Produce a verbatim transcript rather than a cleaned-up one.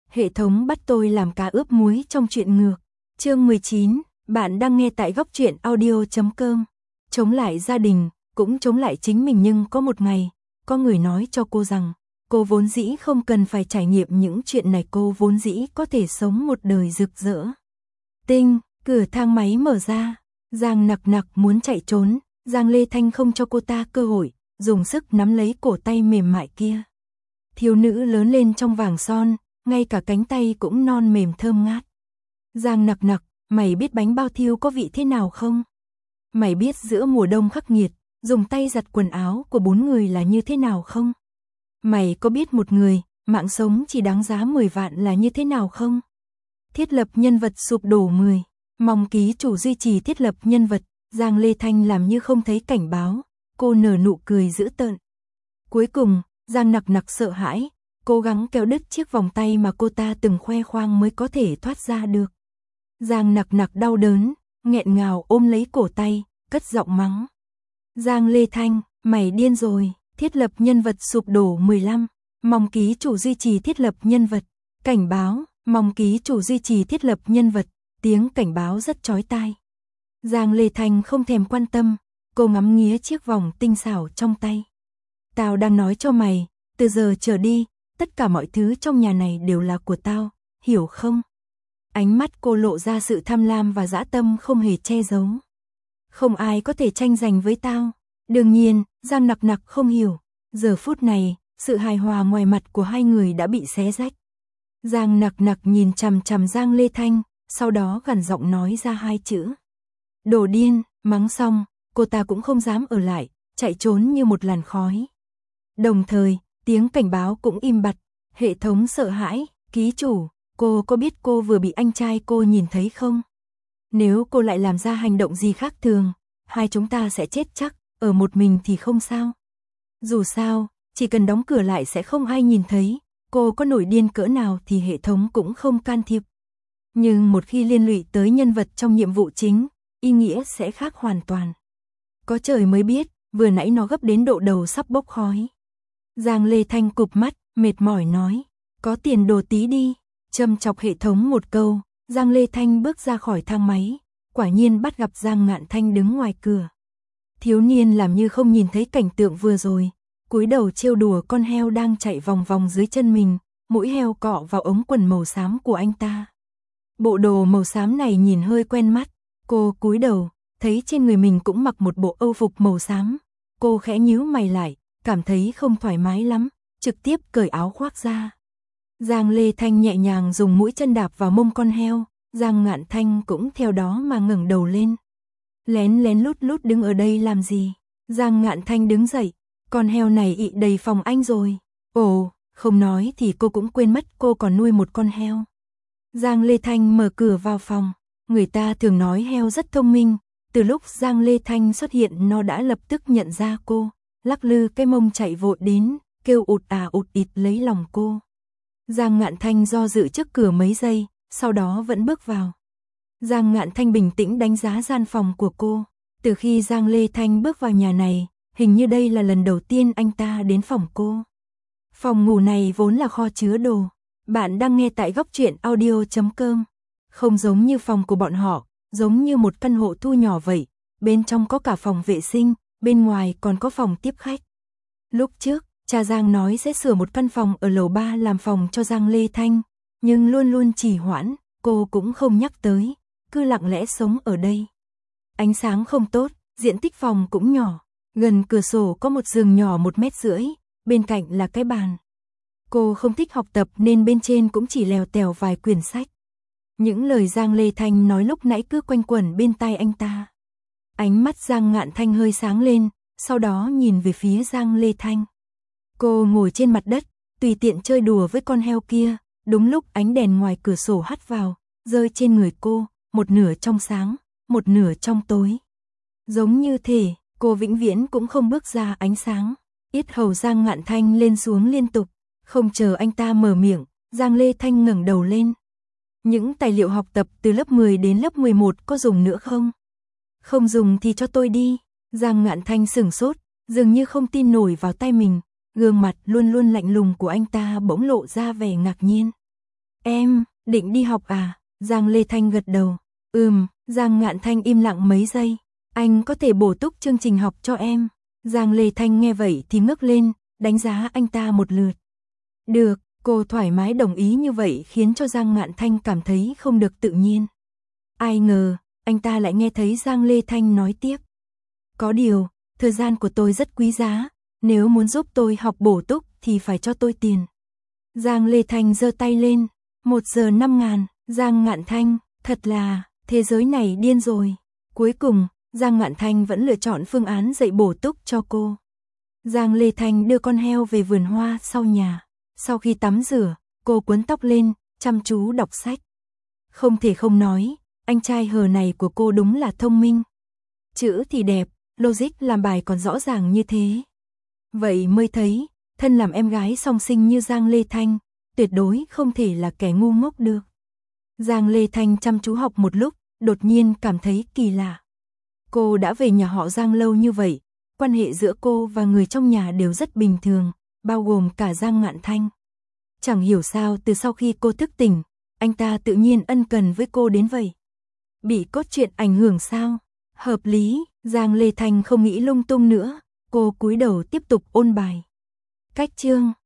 Hệ thống bắt tôi làm cá ướp muối trong truyện ngược. Chương mười chín, bạn đang nghe tại góc truyện audio chấm com. Chống lại gia đình, cũng chống lại chính mình, nhưng có một ngày, có người nói cho cô rằng, cô vốn dĩ không cần phải trải nghiệm những chuyện này, cô vốn dĩ có thể sống một đời rực rỡ. Tinh, cửa thang máy mở ra, Giang Nặc Nặc muốn chạy trốn, Giang Lê Thanh không cho cô ta cơ hội, dùng sức nắm lấy cổ tay mềm mại kia. Thiếu nữ lớn lên trong vàng son, ngay cả cánh tay cũng non mềm thơm ngát. Giang Nặc Nặc, mày biết bánh bao thiêu có vị thế nào không? Mày biết giữa mùa đông khắc nghiệt, dùng tay giặt quần áo của bốn người là như thế nào không? Mày có biết một người, mạng sống chỉ đáng giá mười vạn là như thế nào không? Thiết lập nhân vật sụp đổ mười, mong ký chủ duy trì thiết lập nhân vật. Giang Lê Thanh làm như không thấy cảnh báo, cô nở nụ cười dữ tợn. Cuối cùng, Giang Nặc Nặc sợ hãi, cố gắng kéo đứt chiếc vòng tay mà cô ta từng khoe khoang mới có thể thoát ra được. Giang Nặc Nặc đau đớn, nghẹn ngào ôm lấy cổ tay, cất giọng mắng. Giang Lê Thanh, mày điên rồi, thiết lập nhân vật sụp đổ mười lăm, mong ký chủ duy trì thiết lập nhân vật, cảnh báo, mong ký chủ duy trì thiết lập nhân vật, tiếng cảnh báo rất chói tai. Giang Lê Thanh không thèm quan tâm, cô ngắm nghía chiếc vòng tinh xảo trong tay. Tao đang nói cho mày, từ giờ trở đi, tất cả mọi thứ trong nhà này đều là của tao, hiểu không? Ánh mắt cô lộ ra sự tham lam và dã tâm không hề che giấu. Không ai có thể tranh giành với tao. Đương nhiên, Giang Nặc Nặc không hiểu. Giờ phút này, sự hài hòa ngoài mặt của hai người đã bị xé rách. Giang Nặc Nặc nhìn chằm chằm Giang Lê Thanh, sau đó gằn giọng nói ra hai chữ. Đồ điên, mắng xong, cô ta cũng không dám ở lại, chạy trốn như một làn khói. Đồng thời, tiếng cảnh báo cũng im bặt, hệ thống sợ hãi, ký chủ, cô có biết cô vừa bị anh trai cô nhìn thấy không? Nếu cô lại làm ra hành động gì khác thường, hai chúng ta sẽ chết chắc, ở một mình thì không sao. Dù sao, chỉ cần đóng cửa lại sẽ không ai nhìn thấy, cô có nổi điên cỡ nào thì hệ thống cũng không can thiệp. Nhưng một khi liên lụy tới nhân vật trong nhiệm vụ chính, ý nghĩa sẽ khác hoàn toàn. Có trời mới biết, vừa nãy nó gấp đến độ đầu sắp bốc khói. Giang Lê Thanh cụp mắt, mệt mỏi nói, có tiền đồ tí đi. Châm chọc hệ thống một câu, Giang Lê Thanh bước ra khỏi thang máy, quả nhiên bắt gặp Giang Ngạn Thanh đứng ngoài cửa. Thiếu niên làm như không nhìn thấy cảnh tượng vừa rồi, cúi đầu trêu đùa con heo đang chạy vòng vòng dưới chân mình, mũi heo cọ vào ống quần màu xám của anh ta. Bộ đồ màu xám này nhìn hơi quen mắt, cô cúi đầu, thấy trên người mình cũng mặc một bộ âu phục màu xám. Cô khẽ nhíu mày lại, cảm thấy không thoải mái lắm, trực tiếp cởi áo khoác ra. Giang Lê Thanh nhẹ nhàng dùng mũi chân đạp vào mông con heo, Giang Ngạn Thanh cũng theo đó mà ngẩng đầu lên. Lén lén lút lút đứng ở đây làm gì? Giang Ngạn Thanh đứng dậy, con heo này ị đầy phòng anh rồi. Ồ, không nói thì cô cũng quên mất cô còn nuôi một con heo. Giang Lê Thanh mở cửa vào phòng, người ta thường nói heo rất thông minh, từ lúc Giang Lê Thanh xuất hiện nó đã lập tức nhận ra cô, lắc lư cái mông chạy vội đến, kêu ụt à ụt ịt lấy lòng cô. Giang Ngạn Thanh do dự trước cửa mấy giây, sau đó vẫn bước vào. Giang Ngạn Thanh bình tĩnh đánh giá gian phòng của cô. Từ khi Giang Lê Thanh bước vào nhà này, hình như đây là lần đầu tiên anh ta đến phòng cô. Phòng ngủ này vốn là kho chứa đồ. Bạn đang nghe tại góc truyện audio chấm com. Không giống như phòng của bọn họ, giống như một căn hộ thu nhỏ vậy. Bên trong có cả phòng vệ sinh, bên ngoài còn có phòng tiếp khách. Lúc trước, cha Giang nói sẽ sửa một căn phòng ở lầu ba làm phòng cho Giang Lê Thanh, nhưng luôn luôn trì hoãn, cô cũng không nhắc tới, cứ lặng lẽ sống ở đây. Ánh sáng không tốt, diện tích phòng cũng nhỏ, gần cửa sổ có một giường nhỏ một mét rưỡi, bên cạnh là cái bàn. Cô không thích học tập nên bên trên cũng chỉ lèo tèo vài quyển sách. Những lời Giang Lê Thanh nói lúc nãy cứ quanh quẩn bên tai anh ta. Ánh mắt Giang Ngạn Thanh hơi sáng lên, sau đó nhìn về phía Giang Lê Thanh. Cô ngồi trên mặt đất, tùy tiện chơi đùa với con heo kia, đúng lúc ánh đèn ngoài cửa sổ hắt vào, rơi trên người cô, một nửa trong sáng, một nửa trong tối. Giống như thể, cô vĩnh viễn cũng không bước ra ánh sáng. Yết hầu Giang Ngạn Thanh lên xuống liên tục, không chờ anh ta mở miệng, Giang Lê Thanh ngẩng đầu lên. Những tài liệu học tập từ lớp mười đến lớp mười một có dùng nữa không? Không dùng thì cho tôi đi. Giang Ngạn Thanh sửng sốt, dường như không tin nổi vào tay mình. Gương mặt luôn luôn lạnh lùng của anh ta bỗng lộ ra vẻ ngạc nhiên. Em, định đi học à? Giang Lê Thanh gật đầu. Ừm, Giang Ngạn Thanh im lặng mấy giây. Anh có thể bổ túc chương trình học cho em. Giang Lê Thanh nghe vậy thì ngước lên, đánh giá anh ta một lượt. Được, cô thoải mái đồng ý như vậy khiến cho Giang Ngạn Thanh cảm thấy không được tự nhiên. Ai ngờ, anh ta lại nghe thấy Giang Lê Thanh nói tiếp. Có điều, thời gian của tôi rất quý giá, nếu muốn giúp tôi học bổ túc thì phải cho tôi tiền. Giang Lê Thanh giơ tay lên, một giờ năm ngàn, Giang Ngạn Thanh, thật là, thế giới này điên rồi. Cuối cùng, Giang Ngạn Thanh vẫn lựa chọn phương án dạy bổ túc cho cô. Giang Lê Thanh đưa con heo về vườn hoa sau nhà. Sau khi tắm rửa, cô quấn tóc lên, chăm chú đọc sách. Không thể không nói, anh trai hờ này của cô đúng là thông minh. Chữ thì đẹp, logic làm bài còn rõ ràng như thế. Vậy mới thấy, thân làm em gái song sinh như Giang Lê Thanh, tuyệt đối không thể là kẻ ngu ngốc được. Giang Lê Thanh chăm chú học một lúc, đột nhiên cảm thấy kỳ lạ. Cô đã về nhà họ Giang lâu như vậy, quan hệ giữa cô và người trong nhà đều rất bình thường, bao gồm cả Giang Ngạn Thanh. Chẳng hiểu sao từ sau khi cô thức tỉnh, anh ta tự nhiên ân cần với cô đến vậy. Bị cốt truyện ảnh hưởng sao? Hợp lý, Giang Lê Thanh không nghĩ lung tung nữa, cô cúi đầu tiếp tục ôn bài. Cách chương